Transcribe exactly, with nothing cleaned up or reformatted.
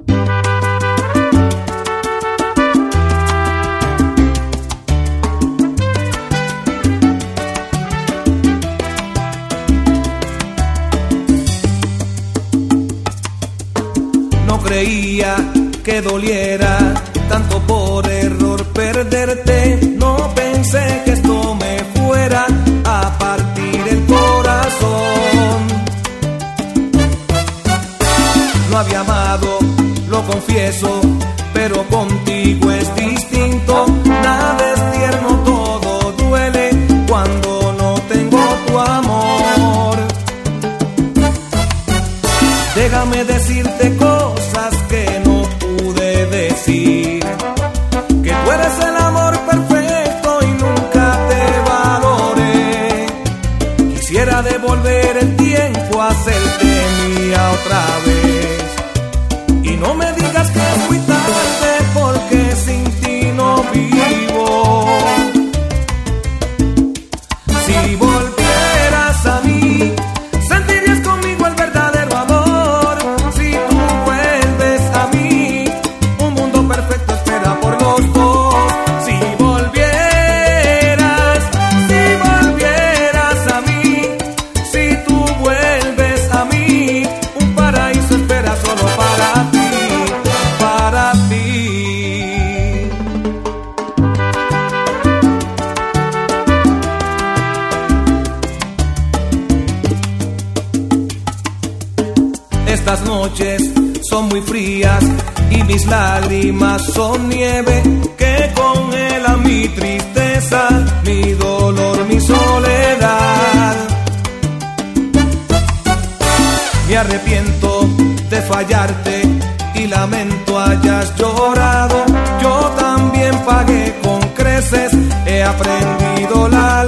No creía que doliera tanto por error perderte. No pensé que esto me fuera a partir el corazón. No había amado, lo confieso, pero contigo es distinto. Nada es tierno, todo duele cuando no tengo tu amor. Déjame decirte cosas que no pude decir, que tú eres el amor perfecto y nunca te valoré. Quisiera devolver el tiempo, hacerte mía otra vez. Y no me digas que es muy tarde, porque sin ti no vivo. Si volvieras a mí, sentirías conmigo el verdadero amor. Si tú vuelves a mí, un mundo perfecto espera por los dos. Si volvieras, si volvieras a mí, si tú vuelves a mí, un paraíso espera solo para ti, para ti. Estas noches son muy frías y mis lágrimas son nieve que congela mi tristeza, mi dolor, mi soledad. Me arrepiento de fallarte y lamento hayas llorado. Yo también pagué con creces, he aprendido la